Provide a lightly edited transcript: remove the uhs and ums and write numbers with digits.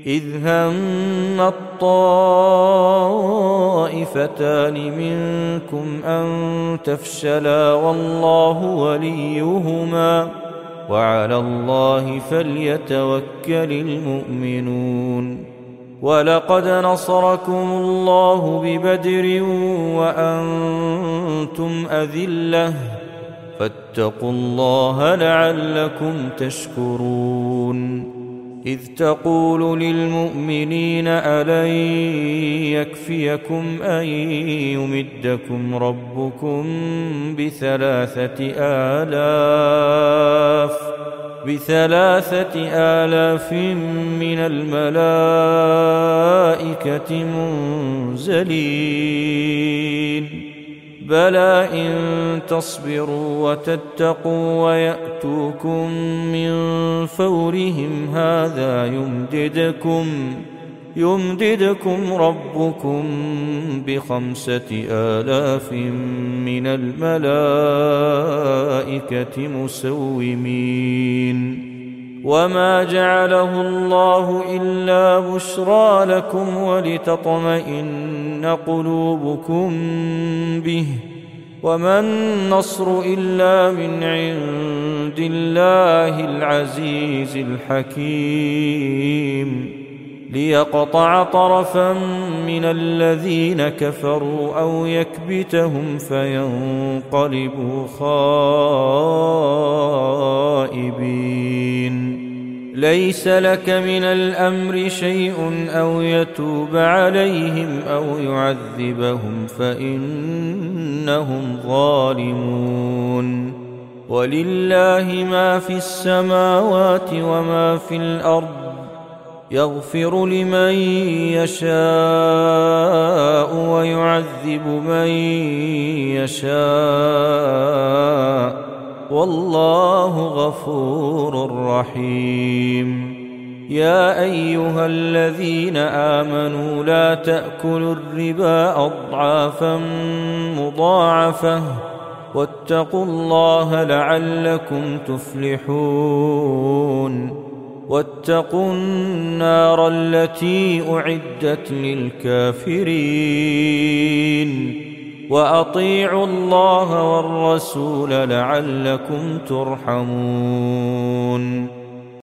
إذ هم الطائفتان منكم أن تفشلا والله وليهما وعلى الله فليتوكل المؤمنون. ولقد نصركم الله ببدر وأنتم أذلة فاتقوا الله لعلكم تشكرون. إذ تقول للمؤمنين ألن يكفيكم أن يمدكم ربكم ب3,000 من الملائكة منزلين بلى إن تصبروا وتتقوا ويأتوكم من فورهم هذا يمددكم ربكم ب5,000 من الملائكة مسومين. وما جعله الله إلا بشرى لكم ولتطمئن قلوبكم به وما النصر إلا من عند الله العزيز الحكيم ليقطع طرفا من الذين كفروا أو يكبتهم فينقلبوا خائبين. ليس لك من الأمر شيء أو يتوب عليهم أو يعذبهم فإنهم ظالمون. ولله ما في السماوات وما في الأرض يغفر لمن يشاء ويعذب من يشاء والله غفور رحيم. يا أيها الذين آمنوا لا تأكلوا الربا أضعافا مضاعفة واتقوا الله لعلكم تفلحون. واتقوا النار التي أعدت للكافرين وأطيعوا الله والرسول لعلكم ترحمون.